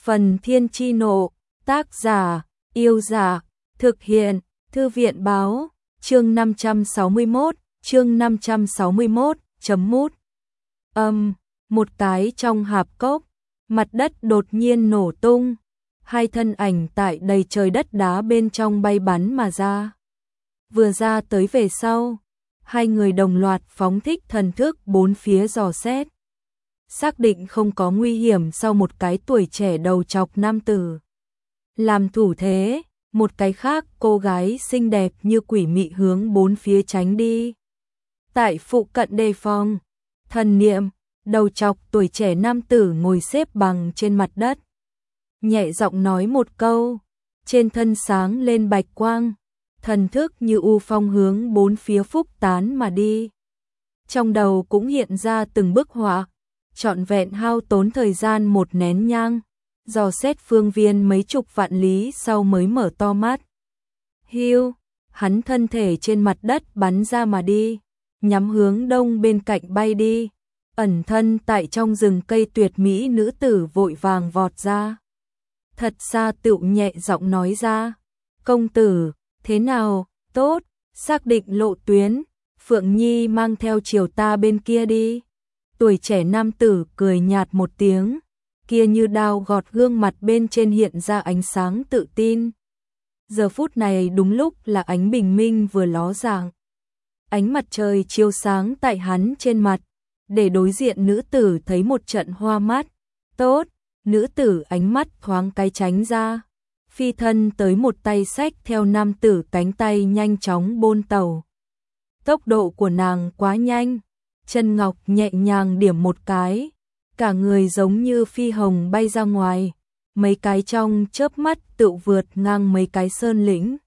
Phần Thiên Chi Nộ, tác giả, Yêu Giả, thực hiện, Thư viện Báo, chương 561, chấm mút. Một cái trong hạp cốc, mặt đất đột nhiên nổ tung, hai thân ảnh tại đầy trời đất đá bên trong bay bắn mà ra. Vừa ra tới về sau, hai người đồng loạt phóng thích thần thức bốn phía dò xét. Xác định không có nguy hiểm sau một cái tuổi trẻ đầu trọc nam tử làm thủ thế, một cái khác cô gái xinh đẹp như quỷ mị hướng bốn phía tránh đi. Tại phụ cận đề phòng, thần niệm, đầu trọc tuổi trẻ nam tử ngồi xếp bằng trên mặt đất. Nhẹ giọng nói một câu, trên thân sáng lên bạch quang, thần thức như u phong hướng bốn phía phúc tán mà đi. Trong đầu cũng hiện ra từng bức họa, trọn vẹn hao tốn thời gian một nén nhang, dò xét phương viên mấy chục vạn lý sau mới mở to mắt. Hiu, hắn thân thể trên mặt đất bắn ra mà đi, nhắm hướng đông bên cạnh bay đi, ẩn thân tại trong rừng cây tuyệt mỹ nữ tử vội vàng vọt ra. Thật xa tựu nhẹ giọng nói ra, công tử, thế nào, tốt, xác định lộ tuyến, Phượng Nhi mang theo chiều ta bên kia đi. Tuổi trẻ nam tử cười nhạt một tiếng, kia như đao gọt gương mặt bên trên hiện ra ánh sáng tự tin. Giờ phút này đúng lúc là ánh bình minh vừa ló dạng. Ánh mặt trời chiếu sáng tại hắn trên mặt, để đối diện nữ tử thấy một trận hoa mắt. Tốt, nữ tử ánh mắt thoáng cái tránh ra, phi thân tới một tay xách theo nam tử cánh tay nhanh chóng bôn tàu. Tốc độ của nàng quá nhanh, chân ngọc nhẹ nhàng điểm một cái, cả người giống như phi hồng bay ra ngoài, mấy cái trong chớp mắt tự vượt ngang mấy cái sơn lĩnh.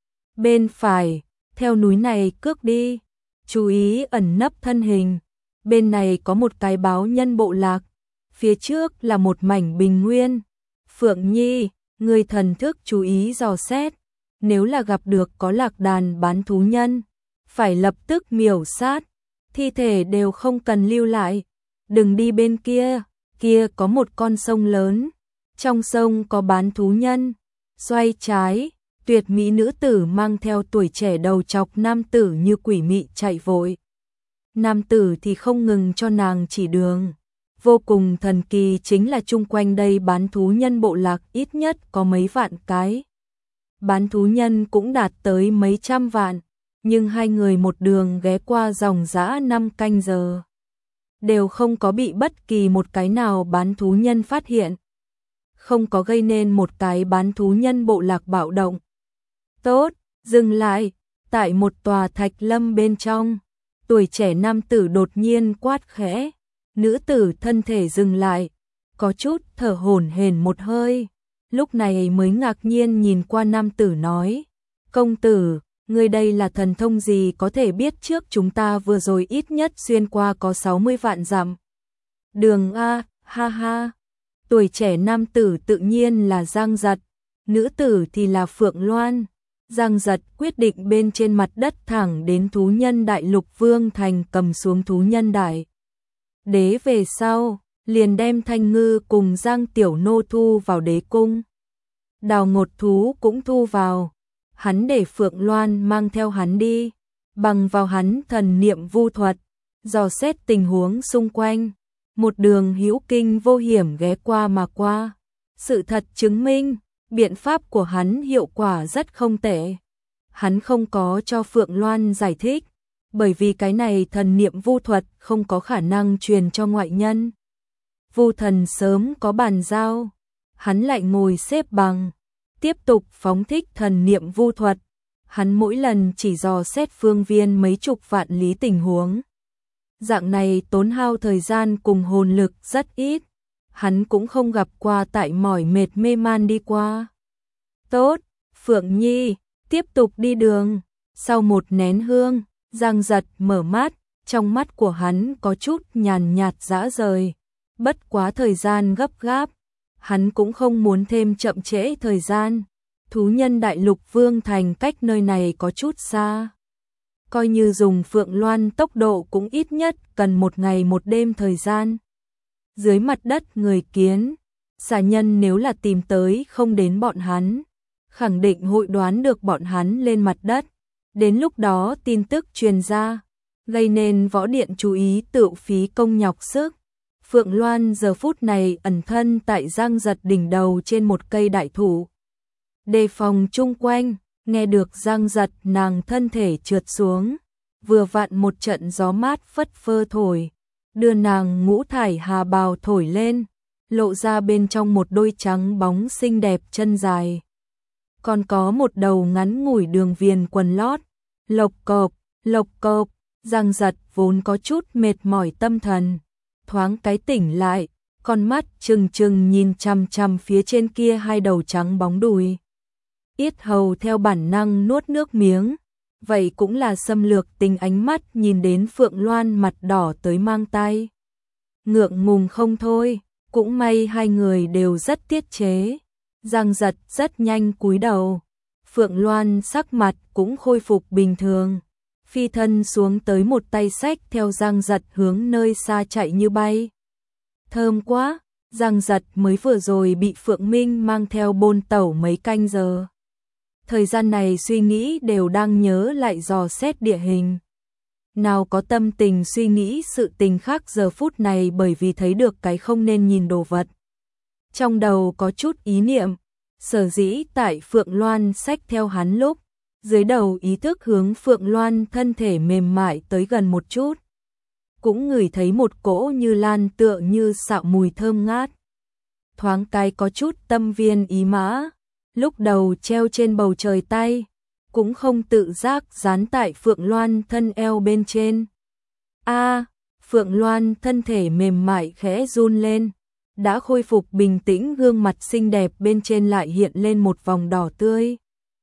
Bên phải, theo núi này cước đi, chú ý ẩn nấp thân hình, bên này có một cái báo nhân bộ lạc, phía trước là một mảnh bình nguyên. Phượng Nhi, người thần thức chú ý dò xét, nếu là gặp được có lạc đàn bán thú nhân, phải lập tức miểu sát, thi thể đều không cần lưu lại, đừng đi bên kia, kia có một con sông lớn, trong sông có bán thú nhân. Xoay trái, tuyệt mỹ nữ tử mang theo tuổi trẻ đầu trọc nam tử như quỷ mị chạy vội. Nam tử thì không ngừng cho nàng chỉ đường. Vô cùng thần kỳ chính là chung quanh đây bán thú nhân bộ lạc ít nhất có mấy vạn cái. Bán thú nhân cũng đạt tới mấy trăm vạn, nhưng hai người một đường ghé qua dòng dã 5 canh giờ. Đều không có bị bất kỳ một cái nào bán thú nhân phát hiện. Không có gây nên một cái bán thú nhân bộ lạc bạo động. Tốt, dừng lại, tại một tòa thạch lâm bên trong, tuổi trẻ nam tử đột nhiên quát khẽ. Nữ tử thân thể dừng lại, có chút thở hổn hển một hơi, lúc này mới ngạc nhiên nhìn qua nam tử nói, công tử, người đây là thần thông gì có thể biết trước chúng ta vừa rồi ít nhất xuyên qua có 60 vạn dặm. Đường A, ha ha, tuổi trẻ nam tử tự nhiên là Giang Giật, nữ tử thì là Phượng Loan. Giang Giật quyết định bên trên mặt đất thẳng đến thú nhân đại lục Vương Thành cầm xuống thú nhân đại đế về sau, liền đem Thanh Ngư cùng Giang Tiểu Nô thu vào đế cung. Đào Ngột Thú cũng thu vào, hắn để Phượng Loan mang theo hắn đi, bằng vào hắn thần niệm vu thuật, dò xét tình huống xung quanh, một đường hữu kinh vô hiểm ghé qua mà qua. Sự thật chứng minh, biện pháp của hắn hiệu quả rất không tệ. Hắn không có cho Phượng Loan giải thích, bởi vì cái này thần niệm vu thuật không có khả năng truyền cho ngoại nhân. Vu thần sớm có bàn giao, hắn lại ngồi xếp bằng, tiếp tục phóng thích thần niệm vu thuật. Hắn mỗi lần chỉ dò xét phương viên mấy chục vạn lý tình huống. Dạng này tốn hao thời gian cùng hồn lực rất ít, hắn cũng không gặp qua tại mỏi mệt mê man đi qua. Tốt, Phượng Nhi, tiếp tục đi đường. Sau một nén hương, Giang Giật mở mắt, trong mắt của hắn có chút nhàn nhạt dã rời. Bất quá thời gian gấp gáp, hắn cũng không muốn thêm chậm trễ thời gian. Thú nhân đại lục Vương Thành cách nơi này có chút xa. Coi như dùng Phượng Loan tốc độ cũng ít nhất cần một ngày một đêm thời gian. Dưới mặt đất người kiến, Xà nhân nếu là tìm tới không đến bọn hắn, khẳng định hội đoán được bọn hắn lên mặt đất. Đến lúc đó tin tức truyền ra, gây nên võ điện chú ý tự phí công nhọc sức. Phượng Loan giờ phút này ẩn thân tại Giang Giật đỉnh đầu trên một cây đại thụ. Đề phòng chung quanh, nghe được Giang Giật nàng thân thể trượt xuống. Vừa vặn một trận gió mát phất phơ thổi, đưa nàng ngũ thải hà bào thổi lên, lộ ra bên trong một đôi trắng bóng xinh đẹp chân dài. Còn có một đầu ngắn ngủi đường viền quần lót, lộc cộp, Giang Giật vốn có chút mệt mỏi tâm thần, thoáng cái tỉnh lại, con mắt trừng trừng nhìn chằm chằm phía trên kia hai đầu trắng bóng đùi. Yết hầu theo bản năng nuốt nước miếng, vậy cũng là xâm lược tình ánh mắt nhìn đến Phượng Loan mặt đỏ tới mang tay. Ngượng ngùng không thôi, cũng may hai người đều rất tiết chế. Giang Giật rất nhanh cúi đầu, Phượng Loan sắc mặt cũng khôi phục bình thường. Phi thân xuống tới một tay xách theo Giang Giật hướng nơi xa chạy như bay. Thơm quá, Giang Giật mới vừa rồi bị Phượng Minh mang theo bôn tẩu mấy canh giờ. Thời gian này suy nghĩ đều đang nhớ lại dò xét địa hình. Nào có tâm tình suy nghĩ sự tình khác giờ phút này bởi vì thấy được cái không nên nhìn đồ vật. Trong đầu có chút ý niệm, sở dĩ tại Phượng Loan xách theo hắn lúc, dưới đầu ý thức hướng Phượng Loan thân thể mềm mại tới gần một chút. Cũng ngửi thấy một cỗ như lan tựa như xạo mùi thơm ngát. Thoáng cái có chút tâm viên ý mã, lúc đầu treo trên bầu trời tay, cũng không tự giác dán tại Phượng Loan thân eo bên trên. Phượng Loan thân thể mềm mại khẽ run lên, đã khôi phục bình tĩnh gương mặt xinh đẹp bên trên lại hiện lên một vòng đỏ tươi.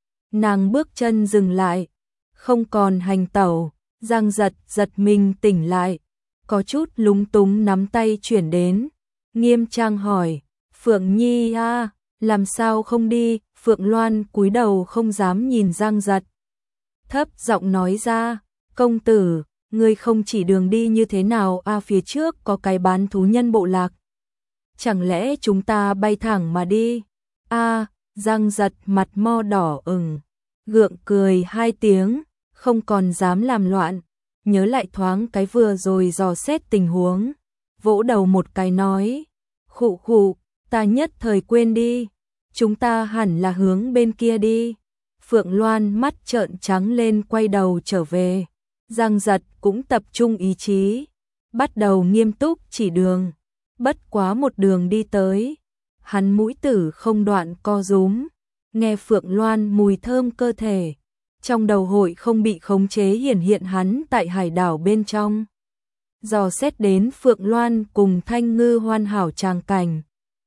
Nàng bước chân dừng lại, không còn hành tẩu, Giang Giật giật mình tỉnh lại, có chút lúng túng nắm tay chuyển đến, nghiêm trang hỏi, Phượng Nhi làm sao không đi? Phượng Loan cúi đầu không dám nhìn Giang Giật. Thấp giọng nói ra, công tử, ngươi không chỉ đường đi như thế nào phía trước có cái bán thú nhân bộ lạc. Chẳng lẽ chúng ta bay thẳng mà đi? Giang Giật mặt mo đỏ ửng, gượng cười hai tiếng, không còn dám làm loạn, nhớ lại thoáng cái vừa rồi dò xét tình huống, vỗ đầu một cái nói, khụ, ta nhất thời quên đi, chúng ta hẳn là hướng bên kia đi. Phượng Loan mắt trợn trắng lên quay đầu trở về, Giang Giật cũng tập trung ý chí, bắt đầu nghiêm túc chỉ đường, bất quá một đường đi tới, hắn mũi tử không đoạn co rúm, nghe Phượng Loan mùi thơm cơ thể, trong đầu hội không bị khống chế hiển hiện hắn tại hải đảo bên trong. Dò xét đến Phượng Loan cùng Thanh Ngư hoàn hảo tràng cảnh.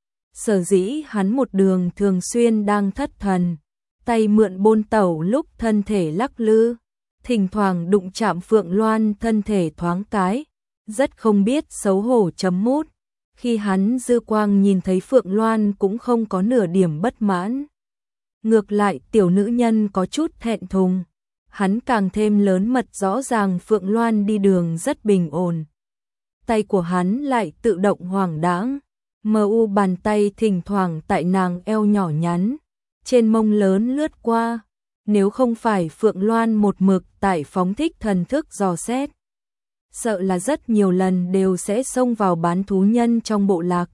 Sở dĩ hắn một đường thường xuyên đang thất thần, tay mượn bôn tẩu lúc thân thể lắc lư, thỉnh thoảng đụng chạm Phượng Loan thân thể thoáng cái, rất không biết xấu hổ chấm mút. Khi hắn dư quang nhìn thấy Phượng Loan cũng không có nửa điểm bất mãn. Ngược lại tiểu nữ nhân có chút thẹn thùng, hắn càng thêm lớn mật rõ ràng Phượng Loan đi đường rất bình ổn. Tay của hắn lại tự động hoảng đãng, bàn tay thỉnh thoảng tại nàng eo nhỏ nhắn, trên mông lớn lướt qua, nếu không phải Phượng Loan một mực tại phóng thích thần thức dò xét, sợ là rất nhiều lần đều sẽ xông vào bán thú nhân trong bộ lạc.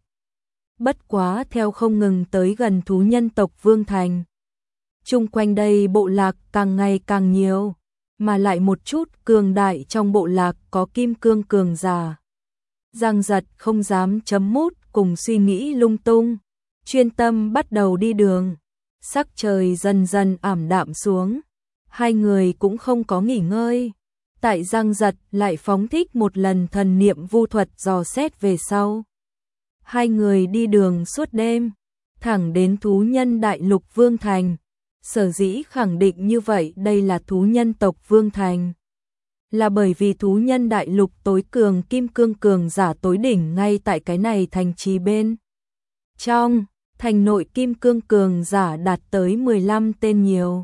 Bất quá theo không ngừng tới gần thú nhân tộc Vương Thành, chung quanh đây bộ lạc càng ngày càng nhiều, mà lại một chút cường đại trong bộ lạc có kim cương cường giả. Giang Giật không dám chấm mút cùng suy nghĩ lung tung, chuyên tâm bắt đầu đi đường. Sắc trời dần dần ảm đạm xuống, hai người cũng không có nghỉ ngơi. Tại Giang Giật lại phóng thích một lần thần niệm vu thuật dò xét về sau. Hai người đi đường suốt đêm, thẳng đến thú nhân đại lục Vương Thành. Sở dĩ khẳng định như vậy đây là thú nhân tộc Vương Thành, là bởi vì thú nhân đại lục tối cường kim cương cường giả tối đỉnh ngay tại cái này thành trì bên trong. Thành nội kim cương cường giả đạt tới 15 tên nhiều.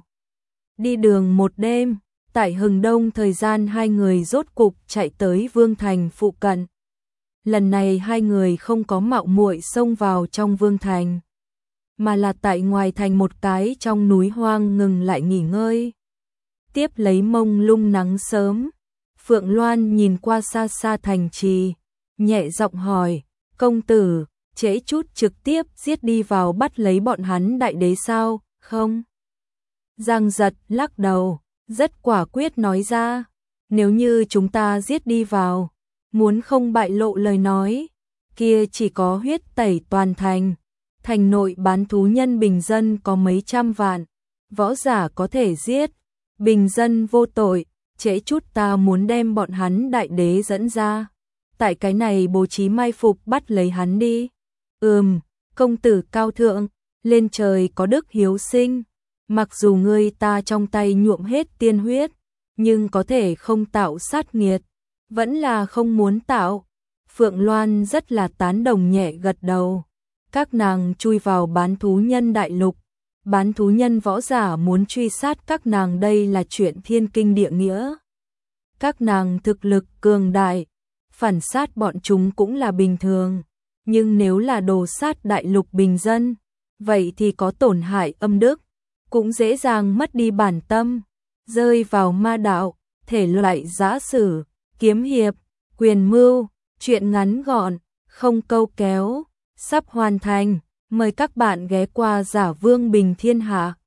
Đi đường một đêm, tại hừng đông thời gian hai người rốt cục chạy tới Vương Thành phụ cận. lần này hai người không có mạo muội xông vào trong vương thành, mà là tại ngoài thành một cái trong núi hoang ngừng lại nghỉ ngơi. Tiếp lấy mông lung nắng sớm, Phượng Loan nhìn qua xa xa thành trì, nhẹ giọng hỏi, công tử, trễ chút trực tiếp giết đi vào bắt lấy bọn hắn đại đế sao, không? Giang Giật lắc đầu, rất quả quyết nói ra, nếu như chúng ta giết đi vào, muốn không bại lộ lời nói, kia chỉ có huyết tẩy toàn thành. Thành nội bán thú nhân bình dân có mấy trăm vạn, võ giả có thể giết, bình dân vô tội, trễ chút ta muốn đem bọn hắn đại đế dẫn ra. Tại cái này bố trí mai phục bắt lấy hắn đi. Công tử cao thượng, lên trời có đức hiếu sinh, mặc dù ngươi ta trong tay nhuộm hết tiên huyết, nhưng có thể không tạo sát nghiệt, vẫn là không muốn tạo. Phượng Loan rất là tán đồng nhẹ gật đầu. Các nàng chui vào bán thú nhân đại lục, bán thú nhân võ giả muốn truy sát các nàng đây là chuyện thiên kinh địa nghĩa. Các nàng thực lực cường đại, phản sát bọn chúng cũng là bình thường, nhưng nếu là đồ sát đại lục bình dân, vậy thì có tổn hại âm đức, cũng dễ dàng mất đi bản tâm, rơi vào ma đạo, thể loại giã sử, kiếm hiệp, quyền mưu, chuyện ngắn gọn, không câu kéo. Sắp hoàn thành, mời các bạn ghé qua Giả Vương Bình Thiên Hạ.